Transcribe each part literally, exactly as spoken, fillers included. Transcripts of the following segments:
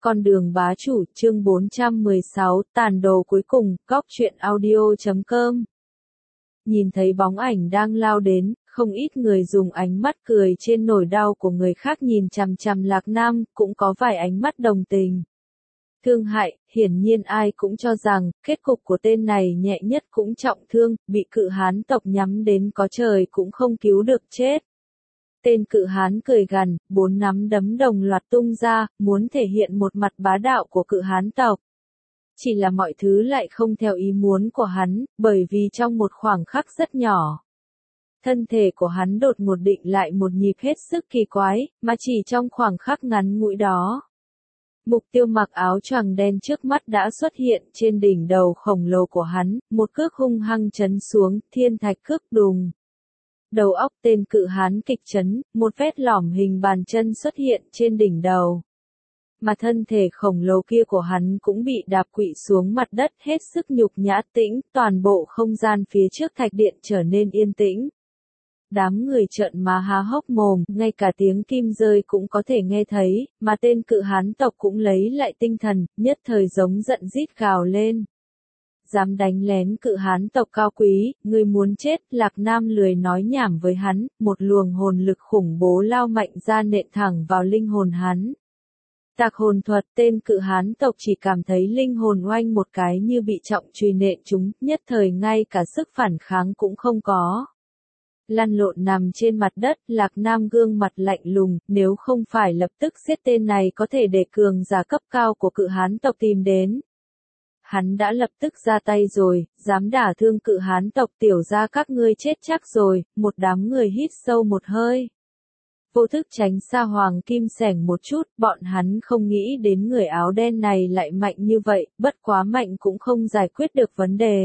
Con đường bá chủ, chương bốn trăm mười sáu, tàn đồ cuối cùng, góc truyện audio chấm com. Nhìn thấy bóng ảnh đang lao đến, không ít người dùng ánh mắt cười trên nỗi đau của người khác nhìn chằm chằm Lạc Nam, cũng có vài ánh mắt đồng tình. Thương hại, hiển nhiên ai cũng cho rằng, kết cục của tên này nhẹ nhất cũng trọng thương, bị cự hán tộc nhắm đến có trời cũng không cứu được chết. Tên cự hán cười gằn, bốn nắm đấm đồng loạt tung ra, muốn thể hiện một mặt bá đạo của cự hán tộc. Chỉ là mọi thứ lại không theo ý muốn của hắn, bởi vì trong một khoảng khắc rất nhỏ, thân thể của hắn đột ngột định lại một nhịp hết sức kỳ quái, mà chỉ trong khoảng khắc ngắn ngủi đó. Mục tiêu mặc áo choàng đen trước mắt đã xuất hiện trên đỉnh đầu khổng lồ của hắn, một cước hung hăng chấn xuống, thiên thạch cước đùng. Đầu óc tên cự hán kịch chấn, một vết lõm hình bàn chân xuất hiện trên đỉnh đầu. Mà thân thể khổng lồ kia của hắn cũng bị đạp quỵ xuống mặt đất hết sức nhục nhã tĩnh, toàn bộ không gian phía trước thạch điện trở nên yên tĩnh. Đám người trợn má há hốc mồm, ngay cả tiếng kim rơi cũng có thể nghe thấy, mà tên cự hán tộc cũng lấy lại tinh thần, nhất thời giống giận rít gào lên. Dám đánh lén cự hán tộc cao quý, ngươi muốn chết, Lạc Nam lười nói nhảm với hắn, một luồng hồn lực khủng bố lao mạnh ra nện thẳng vào linh hồn hắn. Tạc hồn thuật, tên cự hán tộc chỉ cảm thấy linh hồn oanh một cái như bị trọng truy nện chúng, nhất thời ngay cả sức phản kháng cũng không có. Lăn lộn nằm trên mặt đất, Lạc Nam gương mặt lạnh lùng, nếu không phải lập tức giết tên này có thể để cường giả cấp cao của cự hán tộc tìm đến. Hắn đã lập tức ra tay rồi, dám đả thương cự hán tộc tiểu ra các ngươi chết chắc rồi, một đám người hít sâu một hơi. Vô thức tránh xa Hoàng Kim Sẻng một chút, bọn hắn không nghĩ đến người áo đen này lại mạnh như vậy, bất quá mạnh cũng không giải quyết được vấn đề.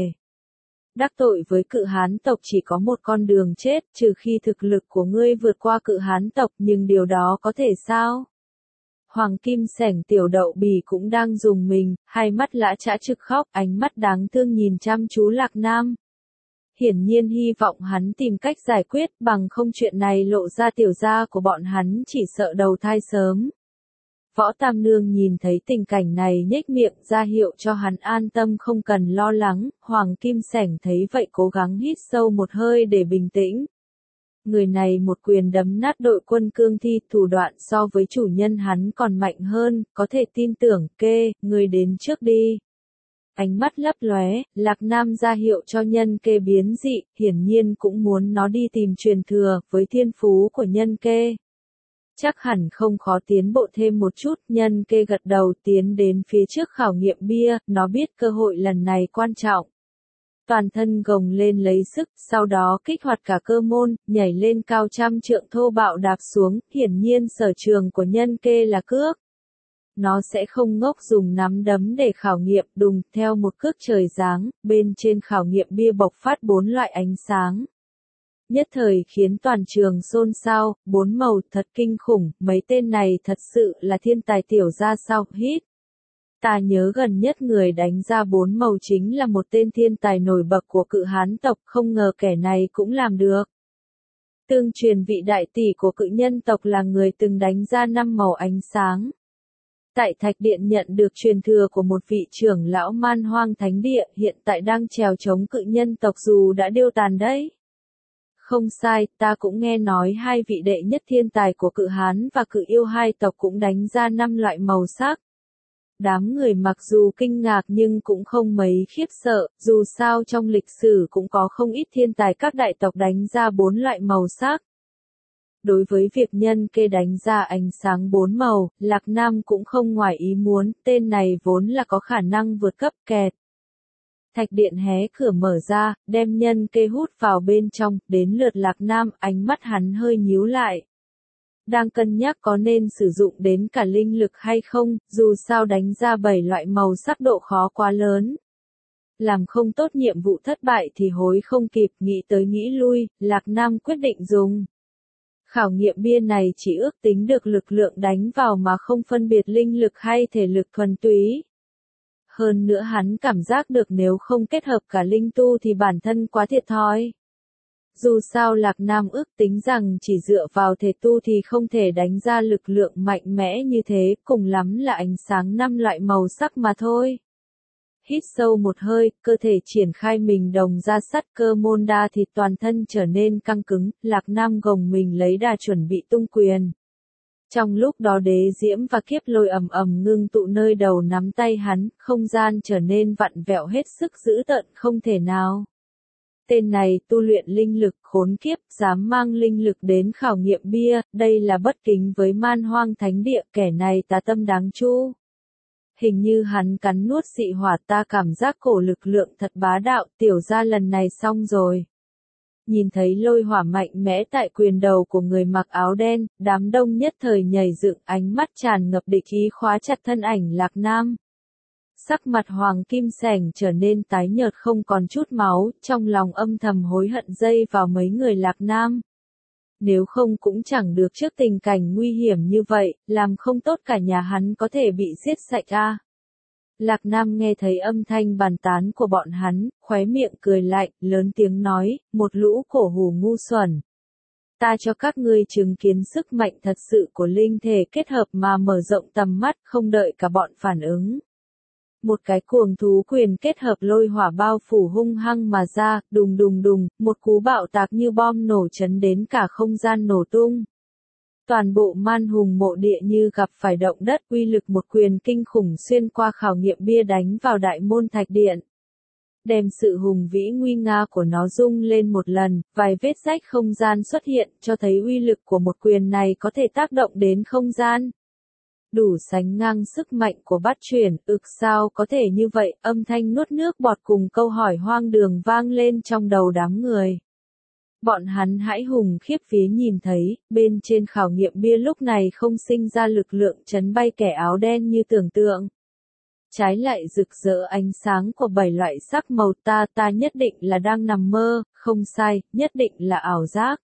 Đắc tội với cự hán tộc chỉ có một con đường chết, trừ khi thực lực của ngươi vượt qua cự hán tộc, nhưng điều đó có thể sao? Hoàng Kim Sẻng tiểu đậu bì cũng đang dùng mình, hai mắt lã chã trực khóc, ánh mắt đáng thương nhìn chăm chú Lạc Nam. Hiển nhiên hy vọng hắn tìm cách giải quyết, bằng không chuyện này lộ ra tiểu gia của bọn hắn chỉ sợ đầu thai sớm. Võ Tam Nương nhìn thấy tình cảnh này nhếch miệng ra hiệu cho hắn an tâm không cần lo lắng, Hoàng Kim Sẻng thấy vậy cố gắng hít sâu một hơi để bình tĩnh. Người này một quyền đấm nát đội quân cương thi, thủ đoạn so với chủ nhân hắn còn mạnh hơn, có thể tin tưởng, kê, người đến trước đi. Ánh mắt lấp lóe, Lạc Nam ra hiệu cho nhân kê biến dị, hiển nhiên cũng muốn nó đi tìm truyền thừa, với thiên phú của nhân kê. Chắc hẳn không khó tiến bộ thêm một chút, nhân kê gật đầu tiến đến phía trước khảo nghiệm bia, nó biết cơ hội lần này quan trọng. Toàn thân gồng lên lấy sức, sau đó kích hoạt cả cơ môn, nhảy lên cao trăm trượng thô bạo đạp xuống, hiển nhiên sở trường của nhân kê là cước. Nó sẽ không ngốc dùng nắm đấm để khảo nghiệm, đùng, theo một cước trời giáng, bên trên khảo nghiệm bia bộc phát bốn loại ánh sáng. Nhất thời khiến toàn trường xôn xao, bốn màu thật kinh khủng, mấy tên này thật sự là thiên tài tiểu gia sao, hít. Ta nhớ gần nhất người đánh ra bốn màu chính là một tên thiên tài nổi bật của cự hán tộc, không ngờ kẻ này cũng làm được. Tương truyền vị đại tỷ của cự nhân tộc là người từng đánh ra năm màu ánh sáng. Tại Thạch Điện nhận được truyền thừa của một vị trưởng lão Man Hoang Thánh Địa, hiện tại đang trèo chống cự nhân tộc dù đã điêu tàn đấy. Không sai, ta cũng nghe nói hai vị đệ nhất thiên tài của cự hán và cự yêu hai tộc cũng đánh ra năm loại màu sắc. Đám người mặc dù kinh ngạc nhưng cũng không mấy khiếp sợ, dù sao trong lịch sử cũng có không ít thiên tài các đại tộc đánh ra bốn loại màu sắc. Đối với việc nhân kê đánh ra ánh sáng bốn màu, Lạc Nam cũng không ngoài ý muốn, tên này vốn là có khả năng vượt cấp kẹt. Thạch điện hé cửa mở ra, đem nhân kê hút vào bên trong, đến lượt Lạc Nam, ánh mắt hắn hơi nhíu lại. Đang cân nhắc có nên sử dụng đến cả linh lực hay không, dù sao đánh ra bảy loại màu sắc độ khó quá lớn. Làm không tốt nhiệm vụ thất bại thì hối không kịp, nghĩ tới nghĩ lui, Lạc Nam quyết định dùng. Khảo nghiệm bia này chỉ ước tính được lực lượng đánh vào mà không phân biệt linh lực hay thể lực thuần túy. Hơn nữa hắn cảm giác được nếu không kết hợp cả linh tu thì bản thân quá thiệt thòi. Dù sao Lạc Nam ước tính rằng chỉ dựa vào thể tu thì không thể đánh ra lực lượng mạnh mẽ như thế, cùng lắm là ánh sáng năm loại màu sắc mà thôi. Hít sâu một hơi, cơ thể triển khai mình đồng ra sắt cơ môn đa thì toàn thân trở nên căng cứng, Lạc Nam gồng mình lấy đà chuẩn bị tung quyền. Trong lúc đó đế diễm và kiếp lôi ầm ầm ngưng tụ nơi đầu nắm tay hắn, không gian trở nên vặn vẹo hết sức dữ tợn không thể nào. Tên này tu luyện linh lực khốn kiếp, dám mang linh lực đến khảo nghiệm bia, đây là bất kính với man hoang thánh địa, kẻ này tà tâm đáng chu. Hình như hắn cắn nuốt dị hỏa, ta cảm giác cổ lực lượng thật bá đạo, tiểu ra lần này xong rồi. Nhìn thấy lôi hỏa mạnh mẽ tại quyền đầu của người mặc áo đen, đám đông nhất thời nhảy dựng, ánh mắt tràn ngập địch ý khóa chặt thân ảnh Lạc Nam. Sắc mặt Hoàng Kim Sẻng trở nên tái nhợt không còn chút máu, trong lòng âm thầm hối hận dây vào mấy người Lạc Nam. Nếu không cũng chẳng được trước tình cảnh nguy hiểm như vậy, làm không tốt cả nhà hắn có thể bị giết sạch a. À. Lạc Nam nghe thấy âm thanh bàn tán của bọn hắn, khóe miệng cười lạnh, lớn tiếng nói, một lũ cổ hủ ngu xuẩn. Ta cho các ngươi chứng kiến sức mạnh thật sự của linh thể kết hợp mà mở rộng tầm mắt, không đợi cả bọn phản ứng. Một cái cuồng thú quyền kết hợp lôi hỏa bao phủ hung hăng mà ra, đùng đùng đùng, một cú bạo tạc như bom nổ chấn đến cả không gian nổ tung. Toàn bộ man hùng mộ địa như gặp phải động đất, uy lực một quyền kinh khủng xuyên qua khảo nghiệm bia đánh vào đại môn thạch điện. Đem sự hùng vĩ nguy nga của nó rung lên một lần, vài vết rách không gian xuất hiện, cho thấy uy lực của một quyền này có thể tác động đến không gian. Đủ sánh ngang sức mạnh của bát chuyển, ực sao có thể như vậy, âm thanh nuốt nước bọt cùng câu hỏi hoang đường vang lên trong đầu đám người. Bọn hắn hãi hùng khiếp vía nhìn thấy, bên trên khảo nghiệm bia lúc này không sinh ra lực lượng chấn bay kẻ áo đen như tưởng tượng. Trái lại rực rỡ ánh sáng của bảy loại sắc màu, ta ta nhất định là đang nằm mơ, không sai, nhất định là ảo giác.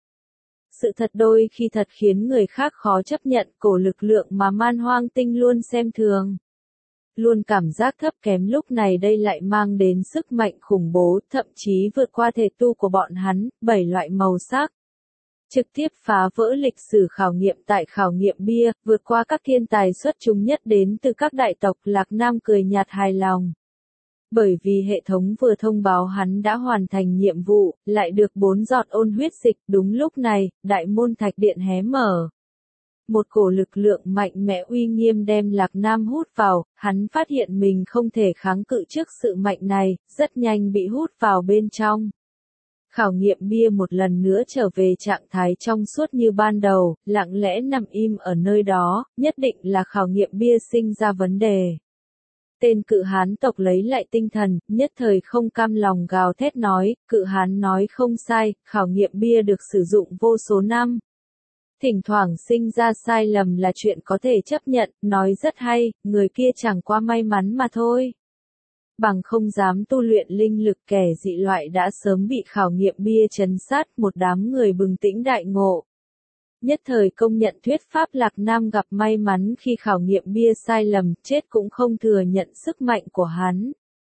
Sự thật đôi khi thật khiến người khác khó chấp nhận, cổ lực lượng mà man hoang tinh luôn xem thường. Luôn cảm giác thấp kém lúc này đây lại mang đến sức mạnh khủng bố, thậm chí vượt qua thể tu của bọn hắn, bảy loại màu sắc. Trực tiếp phá vỡ lịch sử khảo nghiệm tại khảo nghiệm bia, vượt qua các thiên tài xuất chúng nhất đến từ các đại tộc, Lạc Nam cười nhạt hài lòng. Bởi vì hệ thống vừa thông báo hắn đã hoàn thành nhiệm vụ, lại được bốn giọt ôn huyết dịch, đúng lúc này, đại môn thạch điện hé mở. Một cổ lực lượng mạnh mẽ uy nghiêm đem Lạc Nam hút vào, hắn phát hiện mình không thể kháng cự trước sự mạnh này, rất nhanh bị hút vào bên trong. Khảo nghiệm bia một lần nữa trở về trạng thái trong suốt như ban đầu, lặng lẽ nằm im ở nơi đó, nhất định là khảo nghiệm bia sinh ra vấn đề. Tên cự hán tộc lấy lại tinh thần, nhất thời không cam lòng gào thét nói, cự hán nói không sai, khảo nghiệm bia được sử dụng vô số năm. Thỉnh thoảng sinh ra sai lầm là chuyện có thể chấp nhận, nói rất hay, người kia chẳng qua may mắn mà thôi. Bằng không dám tu luyện linh lực kẻ dị loại đã sớm bị khảo nghiệm bia trấn sát, một đám người bừng tỉnh đại ngộ. Nhất thời công nhận thuyết pháp Lạc Nam gặp may mắn khi khảo nghiệm bia sai lầm, chết cũng không thừa nhận sức mạnh của hắn.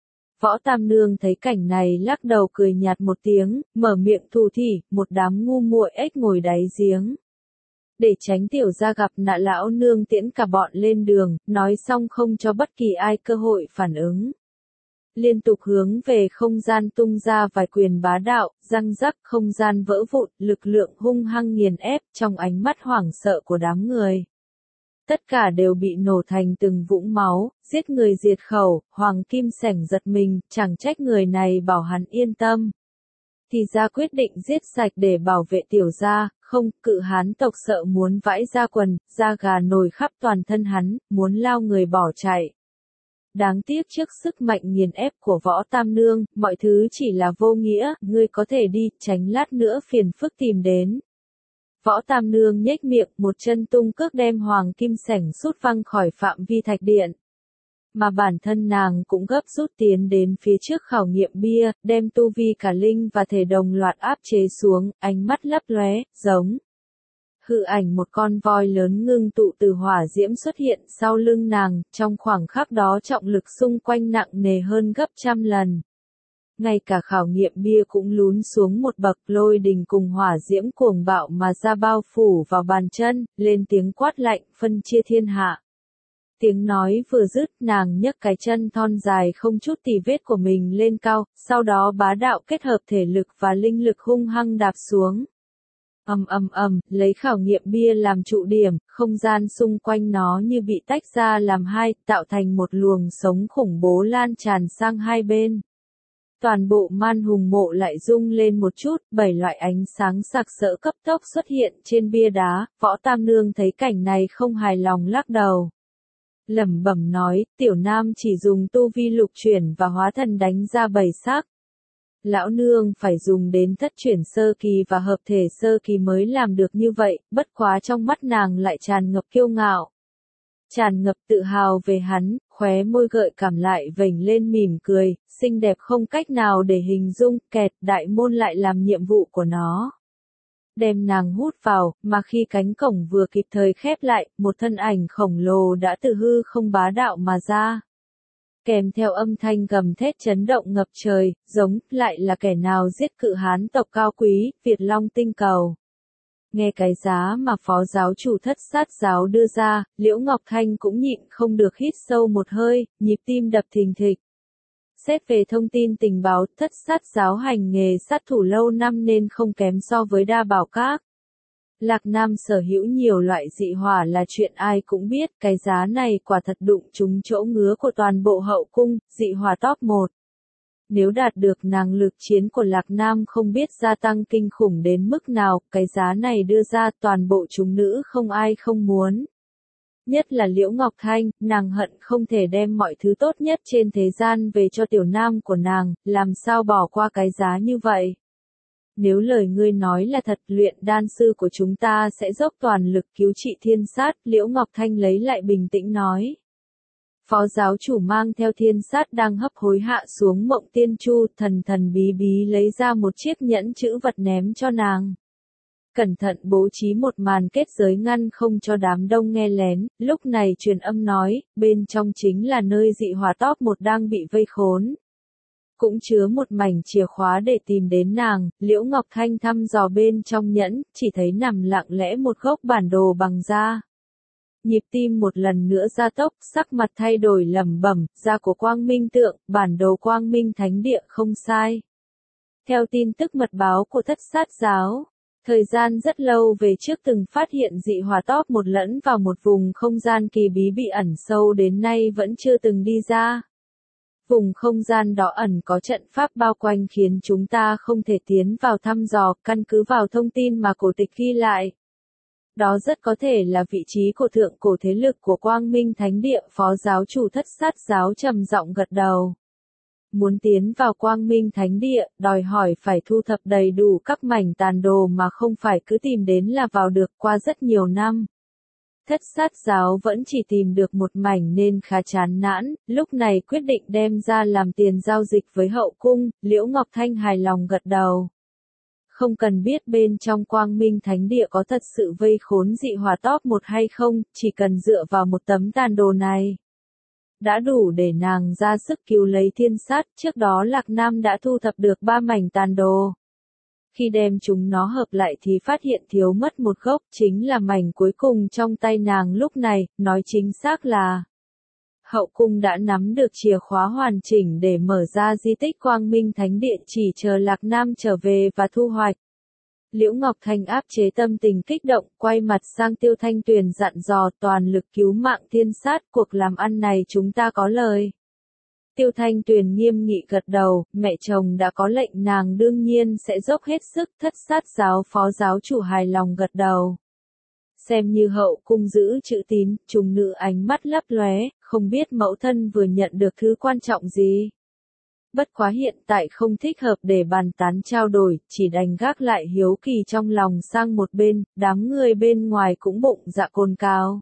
Võ Tam Nương thấy cảnh này lắc đầu cười nhạt một tiếng, mở miệng thù thỉ, một đám ngu muội ếch ngồi đáy giếng. Để tránh tiểu gia gặp nạn lão nương tiễn cả bọn lên đường, nói xong không cho bất kỳ ai cơ hội phản ứng. Liên tục hướng về không gian tung ra vài quyền bá đạo, răng rắc không gian vỡ vụn, lực lượng hung hăng nghiền ép trong ánh mắt hoảng sợ của đám người. Tất cả đều bị nổ thành từng vũng máu, giết người diệt khẩu, Hoàng Kim Sẻng giật mình, chẳng trách người này bảo hắn yên tâm. Thì ra quyết định giết sạch để bảo vệ tiểu gia, không, cự hán tộc sợ muốn vãi ra quần, da gà nổi khắp toàn thân hắn, muốn lao người bỏ chạy. Đáng tiếc trước sức mạnh nghiền ép của Võ Tam Nương, mọi thứ chỉ là vô nghĩa, ngươi có thể đi, tránh lát nữa phiền phức tìm đến. Võ Tam Nương nhếch miệng, một chân tung cước đem Hoàng Kim Sẻng sút văng khỏi phạm vi thạch điện. Mà bản thân nàng cũng gấp rút tiến đến phía trước khảo nghiệm bia, đem tu vi cả linh và thể đồng loạt áp chế xuống, ánh mắt lấp lóe, giống. Hư ảnh một con voi lớn ngưng tụ từ hỏa diễm xuất hiện sau lưng nàng, trong khoảng khắc đó trọng lực xung quanh nặng nề hơn gấp trăm lần. Ngay cả khảo nghiệm bia cũng lún xuống một bậc, lôi đình cùng hỏa diễm cuồng bạo mà ra bao phủ vào bàn chân, lên tiếng quát lạnh, phân chia thiên hạ. Tiếng nói vừa dứt, nàng nhấc cái chân thon dài không chút tì vết của mình lên cao, sau đó bá đạo kết hợp thể lực và linh lực hung hăng đạp xuống. Ầm ầm ầm, lấy khảo nghiệm bia làm trụ điểm, không gian xung quanh nó như bị tách ra làm hai, tạo thành một luồng sống khủng bố lan tràn sang hai bên. Toàn bộ man hùng mộ lại rung lên một chút, bảy loại ánh sáng sặc sỡ cấp tốc xuất hiện trên bia đá, Võ Tam Nương thấy cảnh này không hài lòng lắc đầu. Lẩm bẩm nói, tiểu nam chỉ dùng tu vi lục chuyển và hóa thần đánh ra bảy sắc. Lão nương phải dùng đến thất chuyển sơ kỳ và hợp thể sơ kỳ mới làm được như vậy, bất quá trong mắt nàng lại tràn ngập kiêu ngạo. Tràn ngập tự hào về hắn, khóe môi gợi cảm lại vểnh lên mỉm cười, xinh đẹp không cách nào để hình dung, kẹt, đại môn lại làm nhiệm vụ của nó. Đem nàng hút vào, mà khi cánh cổng vừa kịp thời khép lại, một thân ảnh khổng lồ đã từ hư không bá đạo mà ra. Kèm theo âm thanh gầm thét chấn động ngập trời, giống lại là kẻ nào giết cự hán tộc cao quý, Việt Long tinh cầu. Nghe cái giá mà phó giáo chủ thất sát giáo đưa ra, Liễu Ngọc Thanh cũng nhịn không được hít sâu một hơi, nhịp tim đập thình thịch. Xét về thông tin tình báo, thất sát giáo hành nghề sát thủ lâu năm nên không kém so với Đa Bảo Các. Lạc Nam sở hữu nhiều loại dị hỏa là chuyện ai cũng biết, cái giá này quả thật đụng trúng chỗ ngứa của toàn bộ hậu cung, dị hỏa top một. Nếu đạt được năng lực chiến của Lạc Nam không biết gia tăng kinh khủng đến mức nào, cái giá này đưa ra toàn bộ chúng nữ không ai không muốn. Nhất là Liễu Ngọc Thanh, nàng hận không thể đem mọi thứ tốt nhất trên thế gian về cho tiểu nam của nàng, làm sao bỏ qua cái giá như vậy. Nếu lời ngươi nói là thật, luyện đan sư của chúng ta sẽ dốc toàn lực cứu trị thiên sát, Liễu Ngọc Thanh lấy lại bình tĩnh nói. Phó giáo chủ mang theo thiên sát đang hấp hối hạ xuống Mộng Tiên Chu, thần thần bí bí lấy ra một chiếc nhẫn chữ vật ném cho nàng. Cẩn thận bố trí một màn kết giới ngăn không cho đám đông nghe lén, lúc này truyền âm nói, bên trong chính là nơi dị hỏa top một đang bị vây khốn. Cũng chứa một mảnh chìa khóa để tìm đến nàng, Liễu Ngọc Thanh thăm dò bên trong nhẫn, chỉ thấy nằm lặng lẽ một gốc bản đồ bằng da. Nhịp tim một lần nữa gia tốc, sắc mặt thay đổi lẩm bẩm, da của Quang Minh tượng, bản đồ Quang Minh Thánh Địa không sai. Theo tin tức mật báo của thất sát giáo, thời gian rất lâu về trước từng phát hiện dị hỏa top một lẫn vào một vùng không gian kỳ bí bị ẩn sâu đến nay vẫn chưa từng đi ra. Vùng không gian đó ẩn có trận pháp bao quanh khiến chúng ta không thể tiến vào thăm dò, căn cứ vào thông tin mà cổ tịch ghi lại. Đó rất có thể là vị trí của thượng cổ thế lực của Quang Minh Thánh Địa, phó giáo chủ thất sát giáo trầm giọng gật đầu. Muốn tiến vào Quang Minh Thánh Địa, đòi hỏi phải thu thập đầy đủ các mảnh tàn đồ mà không phải cứ tìm đến là vào được, qua rất nhiều năm. Thất sát giáo vẫn chỉ tìm được một mảnh nên khá chán nản, lúc này quyết định đem ra làm tiền giao dịch với hậu cung, Liễu Ngọc Thanh hài lòng gật đầu. Không cần biết bên trong Quang Minh Thánh Địa có thật sự vây khốn dị hỏa top một hay không, chỉ cần dựa vào một tấm tàn đồ này. Đã đủ để nàng ra sức cứu lấy thiên sát, trước đó Lạc Nam đã thu thập được ba mảnh tàn đồ. Khi đem chúng nó hợp lại thì phát hiện thiếu mất một gốc, chính là mảnh cuối cùng trong tay nàng lúc này, nói chính xác là hậu cung đã nắm được chìa khóa hoàn chỉnh để mở ra di tích Quang Minh Thánh Địa, chỉ chờ Lạc Nam trở về và thu hoạch. Liễu Ngọc Thanh áp chế tâm tình kích động, quay mặt sang Tiêu Thanh Tuyền dặn dò toàn lực cứu mạng thiên sát, cuộc làm ăn này chúng ta có lời. Tiêu Thanh Tuyền nghiêm nghị gật đầu, mẹ chồng đã có lệnh nàng đương nhiên sẽ dốc hết sức, thất sát giáo phó giáo chủ hài lòng gật đầu. Xem như hậu cung giữ chữ tín, chúng nữ ánh mắt lấp lóe, không biết mẫu thân vừa nhận được thứ quan trọng gì. Bất quá hiện tại không thích hợp để bàn tán trao đổi, chỉ đành gác lại hiếu kỳ trong lòng sang một bên, đám người bên ngoài cũng bụng dạ cồn cào.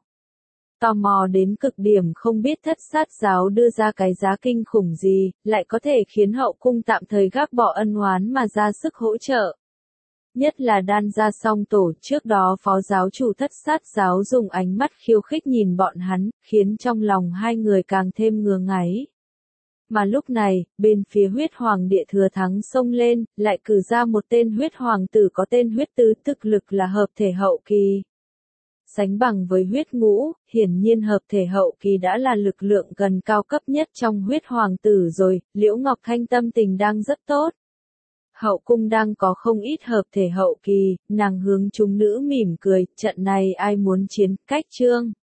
Tò mò đến cực điểm không biết thất sát giáo đưa ra cái giá kinh khủng gì, lại có thể khiến hậu cung tạm thời gác bỏ ân oán mà ra sức hỗ trợ. Nhất là đan gia song tổ, trước đó phó giáo chủ thất sát giáo dùng ánh mắt khiêu khích nhìn bọn hắn, khiến trong lòng hai người càng thêm ngứa ngáy. Mà lúc này, bên phía huyết hoàng địa thừa thắng xông lên, lại cử ra một tên huyết hoàng tử có tên huyết tứ, thực lực là hợp thể hậu kỳ. Sánh bằng với huyết ngũ, hiển nhiên hợp thể hậu kỳ đã là lực lượng gần cao cấp nhất trong huyết hoàng tử rồi, Liễu Ngọc Thanh tâm tình đang rất tốt. Hậu cung đang có không ít hợp thể hậu kỳ, nàng hướng chúng nữ mỉm cười, trận này ai muốn chiến, cách trương.